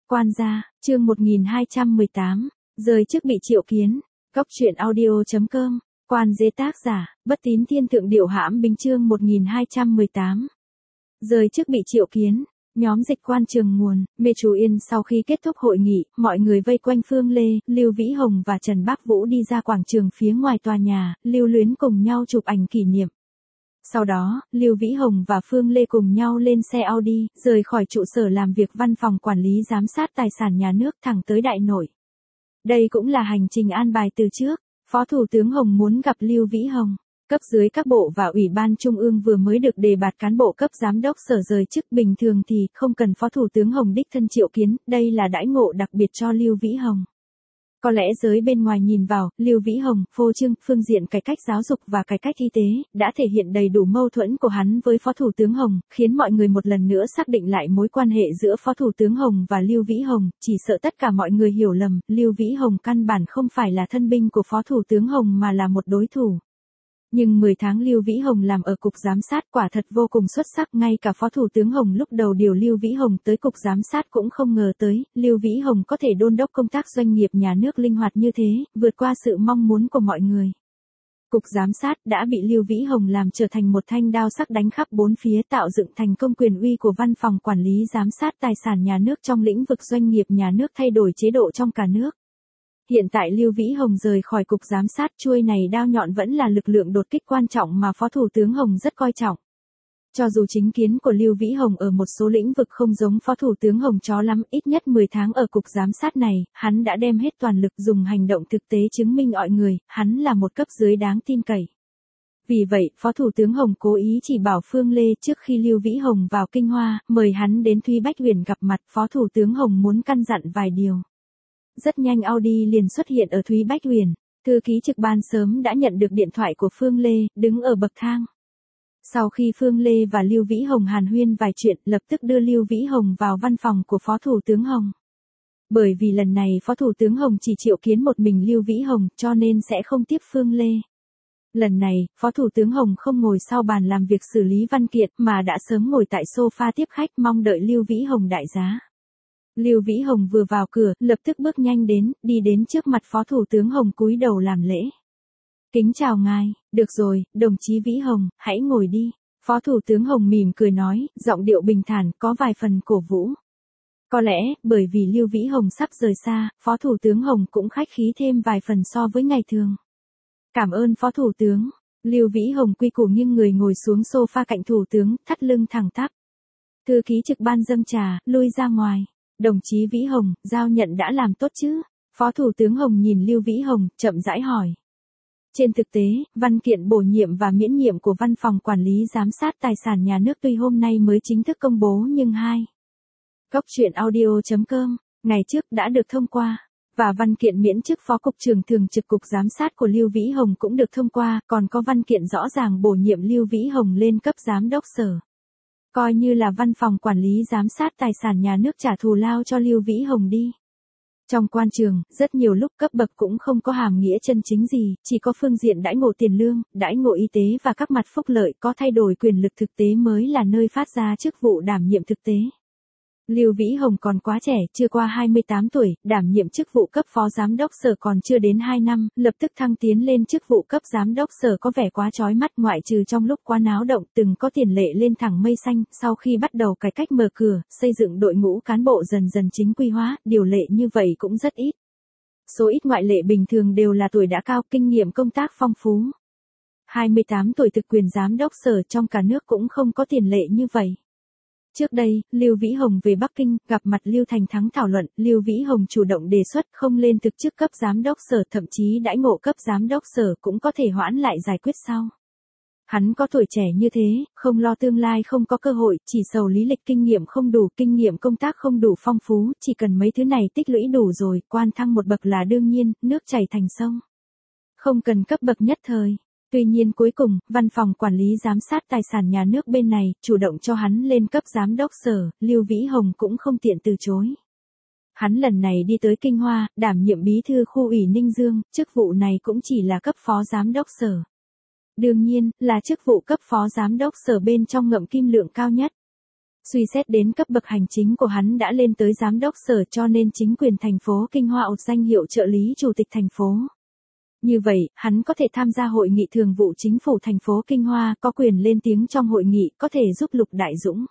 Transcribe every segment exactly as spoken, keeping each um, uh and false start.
Quan gia, chương một nghìn hai trăm mười tám, rời chức bị triệu kiến. Góc truyện audio.com, Quan Dế tác giả, Bất Tín Thiên Thượng Điểu Hãm Bính chương một nghìn hai trăm mười tám. Rời chức bị triệu kiến. Nhóm dịch quan Trường Nguồn, Mê Chú Yên sau khi kết thúc hội nghị, mọi người vây quanh Phương Lê, Lưu Vĩ Hồng và Trần Bác Vũ đi ra quảng trường phía ngoài tòa nhà, lưu luyến cùng nhau chụp ảnh kỷ niệm. Sau đó, Lưu Vĩ Hồng và Phương Lê cùng nhau lên xe Audi, rời khỏi trụ sở làm việc văn phòng quản lý giám sát tài sản nhà nước thẳng tới Đại Nội. Đây cũng là hành trình an bài từ trước. Phó Thủ tướng Hồng muốn gặp Lưu Vĩ Hồng. Cấp dưới các bộ và Ủy ban Trung ương vừa mới được đề bạt cán bộ cấp giám đốc sở rời chức, bình thường thì không cần Phó Thủ tướng Hồng đích thân triệu kiến, đây là đãi ngộ đặc biệt cho Lưu Vĩ Hồng. Có lẽ giới bên ngoài nhìn vào, Lưu Vĩ Hồng, phô trương, phương diện cải cách giáo dục và cải cách y tế, đã thể hiện đầy đủ mâu thuẫn của hắn với Phó Thủ tướng Hồng, khiến mọi người một lần nữa xác định lại mối quan hệ giữa Phó Thủ tướng Hồng và Lưu Vĩ Hồng, chỉ sợ tất cả mọi người hiểu lầm, Lưu Vĩ Hồng căn bản không phải là thân binh của Phó Thủ tướng Hồng mà là một đối thủ. Nhưng mười tháng Lưu Vĩ Hồng làm ở cục giám sát quả thật vô cùng xuất sắc, ngay cả Phó Thủ tướng Hồng lúc đầu điều Lưu Vĩ Hồng tới cục giám sát cũng không ngờ tới, Lưu Vĩ Hồng có thể đôn đốc công tác doanh nghiệp nhà nước linh hoạt như thế, vượt qua sự mong muốn của mọi người. Cục giám sát đã bị Lưu Vĩ Hồng làm trở thành một thanh đao sắc đánh khắp bốn phía, tạo dựng thành công quyền uy của văn phòng quản lý giám sát tài sản nhà nước trong lĩnh vực doanh nghiệp nhà nước, thay đổi chế độ trong cả nước. Hiện tại Lưu Vĩ Hồng rời khỏi cục giám sát, chuôi này đao nhọn vẫn là lực lượng đột kích quan trọng mà Phó Thủ tướng Hồng rất coi trọng. Cho dù chính kiến của Lưu Vĩ Hồng ở một số lĩnh vực không giống Phó Thủ tướng Hồng chó lắm, ít nhất mười tháng ở cục giám sát này, hắn đã đem hết toàn lực dùng hành động thực tế chứng minh mọi người, hắn là một cấp dưới đáng tin cậy. Vì vậy, Phó Thủ tướng Hồng cố ý chỉ bảo Phương Lê trước khi Lưu Vĩ Hồng vào Kinh Hoa, mời hắn đến Thúy Bách Huyền gặp mặt. Phó Thủ tướng Hồng muốn căn dặn vài điều. Rất nhanh Audi liền xuất hiện ở Thúy Bách Huyền. Thư ký trực ban sớm đã nhận được điện thoại của Phương Lê, đứng ở bậc thang. Sau khi Phương Lê và Lưu Vĩ Hồng hàn huyên vài chuyện, lập tức đưa Lưu Vĩ Hồng vào văn phòng của Phó Thủ tướng Hồng. Bởi vì lần này Phó Thủ tướng Hồng chỉ triệu kiến một mình Lưu Vĩ Hồng, cho nên sẽ không tiếp Phương Lê. Lần này, Phó Thủ tướng Hồng không ngồi sau bàn làm việc xử lý văn kiện, mà đã sớm ngồi tại sofa tiếp khách, mong đợi Lưu Vĩ Hồng đại giá. Lưu Vĩ Hồng vừa vào cửa, lập tức bước nhanh đến, đi đến trước mặt Phó Thủ tướng Hồng cúi đầu làm lễ. Kính chào ngài. Được rồi, đồng chí Vĩ Hồng, hãy ngồi đi. Phó Thủ tướng Hồng mỉm cười nói, giọng điệu bình thản, có vài phần cổ vũ. Có lẽ, bởi vì Lưu Vĩ Hồng sắp rời xa, Phó Thủ tướng Hồng cũng khách khí thêm vài phần so với ngày thường. Cảm ơn Phó Thủ tướng. Lưu Vĩ Hồng quy củ nghiêng người ngồi xuống sofa cạnh Thủ tướng, thắt lưng thẳng tắp. Thư ký trực ban dâng trà, lui ra ngoài. Đồng chí Vĩ Hồng, giao nhận đã làm tốt chứ? Phó Thủ tướng Hồng nhìn Lưu Vĩ Hồng, chậm rãi hỏi. Trên thực tế, văn kiện bổ nhiệm và miễn nhiệm của Văn phòng Quản lý Giám sát Tài sản Nhà nước tuy hôm nay mới chính thức công bố nhưng hai. Góc truyện audio.com, ngày trước đã được thông qua. Và văn kiện miễn chức Phó Cục trưởng Thường trực Cục Giám sát của Lưu Vĩ Hồng cũng được thông qua, còn có văn kiện rõ ràng bổ nhiệm Lưu Vĩ Hồng lên cấp Giám đốc Sở. Coi như là Văn phòng Quản lý Giám sát Tài sản Nhà nước trả thù lao cho Lưu Vĩ Hồng đi. Trong quan trường, rất nhiều lúc cấp bậc cũng không có hàm nghĩa chân chính gì, chỉ có phương diện đãi ngộ tiền lương, đãi ngộ y tế và các mặt phúc lợi, có thay đổi quyền lực thực tế mới là nơi phát ra chức vụ đảm nhiệm thực tế. Lưu Vĩ Hồng còn quá trẻ, chưa qua hai mươi tám tuổi, đảm nhiệm chức vụ cấp Phó Giám đốc Sở còn chưa đến hai năm, lập tức thăng tiến lên chức vụ cấp Giám đốc Sở có vẻ quá chói mắt, ngoại trừ trong lúc quá náo động từng có tiền lệ lên thẳng mây xanh, sau khi bắt đầu cải cách mở cửa, xây dựng đội ngũ cán bộ dần dần chính quy hóa, điều lệ như vậy cũng rất ít. Số ít ngoại lệ bình thường đều là tuổi đã cao, kinh nghiệm công tác phong phú. hai mươi tám tuổi thực quyền Giám đốc Sở trong cả nước cũng không có tiền lệ như vậy. Trước đây, Lưu Vĩ Hồng về Bắc Kinh, gặp mặt Lưu Thành Thắng thảo luận, Lưu Vĩ Hồng chủ động đề xuất không lên thực chức cấp giám đốc sở, thậm chí đãi ngộ cấp giám đốc sở cũng có thể hoãn lại giải quyết sau. Hắn có tuổi trẻ như thế, không lo tương lai không có cơ hội, chỉ sầu lý lịch kinh nghiệm không đủ, kinh nghiệm công tác không đủ phong phú, chỉ cần mấy thứ này tích lũy đủ rồi, quan thăng một bậc là đương nhiên, nước chảy thành sông. Không cần cấp bậc nhất thời. Tuy nhiên cuối cùng, Văn phòng Quản lý Giám sát Tài sản Nhà nước bên này, chủ động cho hắn lên cấp Giám đốc Sở, Lưu Vĩ Hồng cũng không tiện từ chối. Hắn lần này đi tới Kinh Hoa, đảm nhiệm bí thư khu ủy Ninh Dương, chức vụ này cũng chỉ là cấp Phó Giám đốc Sở. Đương nhiên, là chức vụ cấp Phó Giám đốc Sở bên trong ngậm kim lượng cao nhất. Suy xét đến cấp bậc hành chính của hắn đã lên tới giám đốc sở cho nên chính quyền thành phố Kinh Hoa ột danh hiệu trợ lý chủ tịch thành phố. Như vậy, hắn có thể tham gia hội nghị thường vụ chính phủ thành phố Kinh Hoa, có quyền lên tiếng trong hội nghị, có thể giúp Lục Đại Dũng.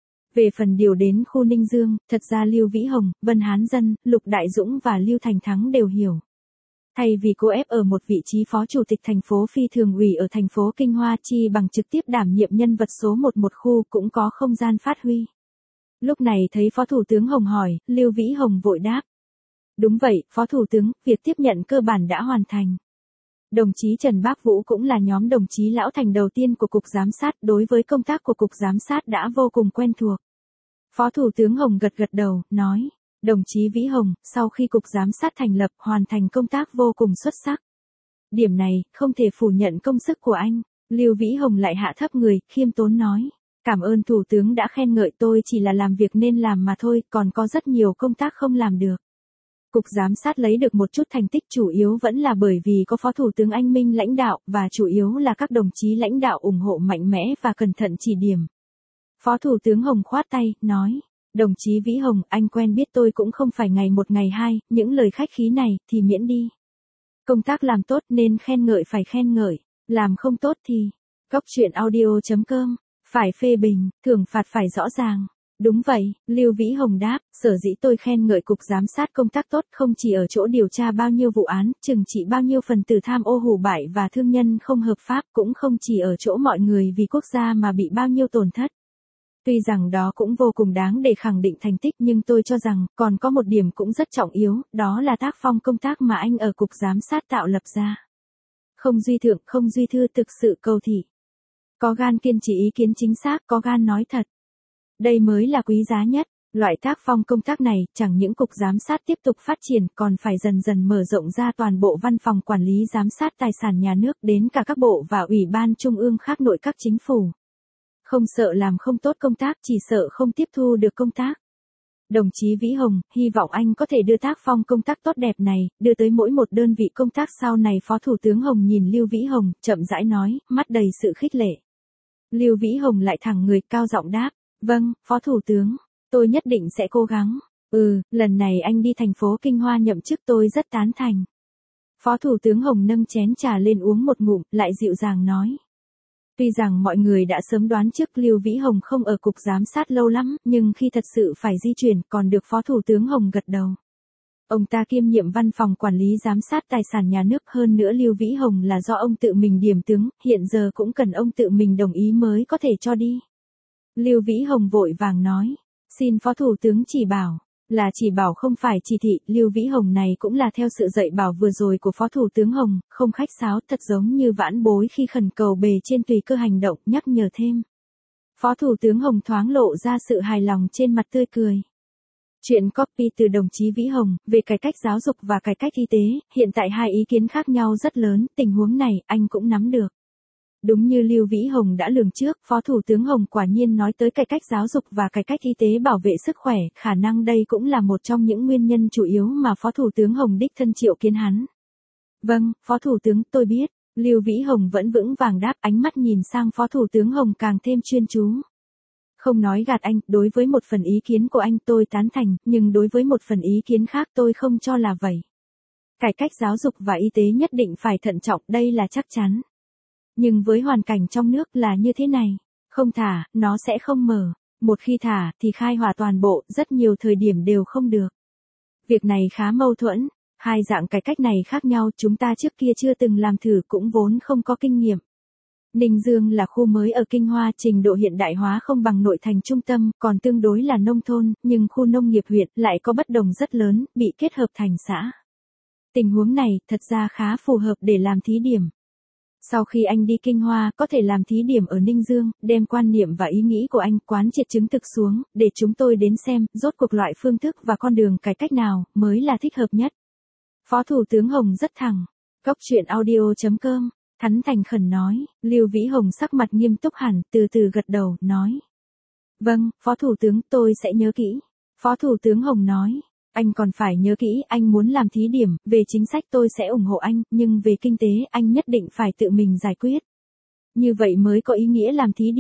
Về phần điều đến khu Ninh Dương, thật ra Lưu Vĩ Hồng, Vân Hán Dân, Lục Đại Dũng và Lưu Thành Thắng đều hiểu. Thay vì cô ép ở một vị trí phó chủ tịch thành phố phi thường ủy ở thành phố Kinh Hoa chi bằng trực tiếp đảm nhiệm nhân vật số một một khu cũng có không gian phát huy. Lúc này thấy Phó Thủ tướng Hồng hỏi, Lưu Vĩ Hồng vội đáp. Đúng vậy, Phó Thủ tướng, việc tiếp nhận cơ bản đã hoàn thành. Đồng chí Trần Bác Vũ cũng là nhóm đồng chí lão thành đầu tiên của Cục Giám sát, đối với công tác của Cục Giám sát đã vô cùng quen thuộc. Phó Thủ tướng Hồng gật gật đầu, nói, đồng chí Vĩ Hồng, sau khi Cục Giám sát thành lập hoàn thành công tác vô cùng xuất sắc. Điểm này, không thể phủ nhận công sức của anh. Lưu Vĩ Hồng lại hạ thấp người, khiêm tốn nói, cảm ơn Thủ tướng đã khen ngợi tôi chỉ là làm việc nên làm mà thôi, còn có rất nhiều công tác không làm được. Cục Giám sát lấy được một chút thành tích chủ yếu vẫn là bởi vì có Phó Thủ tướng Anh Minh lãnh đạo và chủ yếu là các đồng chí lãnh đạo ủng hộ mạnh mẽ và cẩn thận chỉ điểm. Phó Thủ tướng Hồng khoát tay, nói, đồng chí Vĩ Hồng, anh quen biết tôi cũng không phải ngày một ngày hai, những lời khách khí này thì miễn đi. Công tác làm tốt nên khen ngợi phải khen ngợi, làm không tốt thì, góc chuyện audio chấm com, phải phê bình, thưởng phạt phải rõ ràng. Đúng vậy, Lưu Vĩ Hồng đáp, sở dĩ tôi khen ngợi Cục Giám sát công tác tốt không chỉ ở chỗ điều tra bao nhiêu vụ án, trừng trị bao nhiêu phần tử tham ô hủ bại và thương nhân không hợp pháp, cũng không chỉ ở chỗ mọi người vì quốc gia mà bị bao nhiêu tổn thất. Tuy rằng đó cũng vô cùng đáng để khẳng định thành tích nhưng tôi cho rằng còn có một điểm cũng rất trọng yếu, đó là tác phong công tác mà anh ở Cục Giám sát tạo lập ra. Không duy thượng, không duy thư, thực sự cầu thị. Có gan kiên trì ý kiến chính xác, có gan nói thật. Đây mới là quý giá nhất. Loại tác phong công tác này, chẳng những Cục Giám sát tiếp tục phát triển, còn phải dần dần mở rộng ra toàn bộ văn phòng quản lý giám sát tài sản nhà nước đến cả các bộ và ủy ban trung ương khác nội các chính phủ. Không sợ làm không tốt công tác, chỉ sợ không tiếp thu được công tác. Đồng chí Vĩ Hồng, hy vọng anh có thể đưa tác phong công tác tốt đẹp này, đưa tới mỗi một đơn vị công tác sau này. Phó Thủ tướng Hồng nhìn Lưu Vĩ Hồng, chậm rãi nói, mắt đầy sự khích lệ. Lưu Vĩ Hồng lại thẳng người, cao giọng đáp, vâng, Phó Thủ tướng, tôi nhất định sẽ cố gắng. Ừ, lần này anh đi thành phố Kinh Hoa nhậm chức tôi rất tán thành. Phó Thủ tướng Hồng nâng chén trà lên uống một ngụm, lại dịu dàng nói. Tuy rằng mọi người đã sớm đoán trước Lưu Vĩ Hồng không ở Cục Giám sát lâu lắm, nhưng khi thật sự phải di chuyển còn được Phó Thủ tướng Hồng gật đầu. Ông ta kiêm nhiệm văn phòng quản lý giám sát tài sản nhà nước, hơn nữa Lưu Vĩ Hồng là do ông tự mình điểm tướng, hiện giờ cũng cần ông tự mình đồng ý mới có thể cho đi. Lưu Vĩ Hồng vội vàng nói, xin Phó Thủ tướng chỉ bảo. Là chỉ bảo không phải chỉ thị. Lưu Vĩ Hồng này cũng là theo sự dạy bảo vừa rồi của Phó Thủ tướng Hồng, không khách sáo, thật giống như vãn bối khi khẩn cầu bề trên tùy cơ hành động, nhắc nhở thêm. Phó Thủ tướng Hồng thoáng lộ ra sự hài lòng trên mặt tươi cười. Chuyện copy từ đồng chí Vĩ Hồng, về cải cách giáo dục và cải cách y tế, hiện tại hai ý kiến khác nhau rất lớn, tình huống này, anh cũng nắm được. Đúng như Lưu Vĩ Hồng đã lường trước, Phó Thủ tướng Hồng quả nhiên nói tới cải cách giáo dục và cải cách y tế bảo vệ sức khỏe, khả năng đây cũng là một trong những nguyên nhân chủ yếu mà Phó Thủ tướng Hồng đích thân triệu kiến hắn. Vâng, Phó Thủ tướng, tôi biết. Lưu Vĩ Hồng vẫn vững vàng đáp, ánh mắt nhìn sang Phó Thủ tướng Hồng càng thêm chuyên chú. Không nói gạt anh, đối với một phần ý kiến của anh tôi tán thành, nhưng đối với một phần ý kiến khác tôi không cho là vậy. Cải cách giáo dục và y tế nhất định phải thận trọng, đây là chắc chắn. Nhưng với hoàn cảnh trong nước là như thế này, không thả, nó sẽ không mở. Một khi thả, thì khai hỏa toàn bộ, rất nhiều thời điểm đều không được. Việc này khá mâu thuẫn, hai dạng cải cách này khác nhau, chúng ta trước kia chưa từng làm thử cũng vốn không có kinh nghiệm. Ninh Dương là khu mới ở Kinh Hoa, trình độ hiện đại hóa không bằng nội thành trung tâm, còn tương đối là nông thôn, nhưng khu nông nghiệp huyện lại có bất đồng rất lớn, bị kết hợp thành xã. Tình huống này, thật ra khá phù hợp để làm thí điểm. Sau khi anh đi Kinh Hoa, có thể làm thí điểm ở Ninh Dương, đem quan niệm và ý nghĩ của anh quán triệt chứng thực xuống, để chúng tôi đến xem, rốt cuộc loại phương thức và con đường cải cách nào, mới là thích hợp nhất. Phó Thủ tướng Hồng rất thẳng. Góc chuyện audio chấm com, Thắn thành khẩn nói, Lưu Vĩ Hồng sắc mặt nghiêm túc hẳn, từ từ gật đầu, nói. Vâng, Phó Thủ tướng, tôi sẽ nhớ kỹ. Phó Thủ tướng Hồng nói. Anh còn phải nhớ kỹ, anh muốn làm thí điểm, về chính sách tôi sẽ ủng hộ anh, nhưng về kinh tế, anh nhất định phải tự mình giải quyết. Như vậy mới có ý nghĩa làm thí điểm.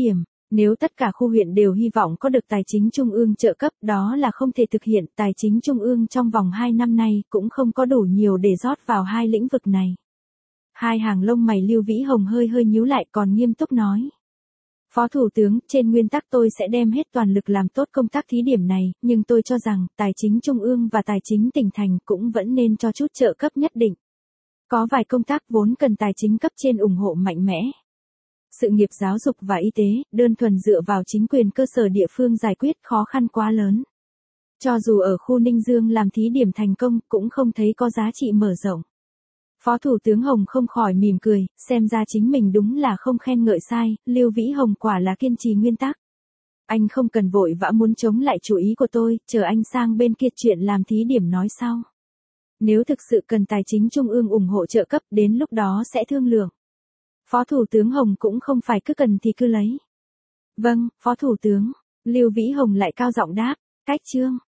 Nếu tất cả khu huyện đều hy vọng có được tài chính trung ương trợ cấp, đó là không thể thực hiện, tài chính trung ương trong vòng hai năm nay cũng không có đủ nhiều để rót vào hai lĩnh vực này. Hai hàng lông mày Lưu Vĩ Hồng hơi hơi nhíu lại, còn nghiêm túc nói. Phó Thủ tướng, trên nguyên tắc tôi sẽ đem hết toàn lực làm tốt công tác thí điểm này, nhưng tôi cho rằng, tài chính trung ương và tài chính tỉnh thành cũng vẫn nên cho chút trợ cấp nhất định. Có vài công tác vốn cần tài chính cấp trên ủng hộ mạnh mẽ. Sự nghiệp giáo dục và y tế, đơn thuần dựa vào chính quyền cơ sở địa phương giải quyết khó khăn quá lớn. Cho dù ở khu Ninh Dương làm thí điểm thành công, cũng không thấy có giá trị mở rộng. Phó Thủ tướng Hồng không khỏi mỉm cười, xem ra chính mình đúng là không khen ngợi sai, Lưu Vĩ Hồng quả là kiên trì nguyên tắc. Anh không cần vội vã muốn chống lại chủ ý của tôi, chờ anh sang bên kia chuyện làm thí điểm nói sau. Nếu thực sự cần tài chính trung ương ủng hộ trợ cấp, đến lúc đó sẽ thương lượng. Phó Thủ tướng Hồng cũng không phải cứ cần thì cứ lấy. Vâng, Phó Thủ tướng, Lưu Vĩ Hồng lại cao giọng đáp, cách chương.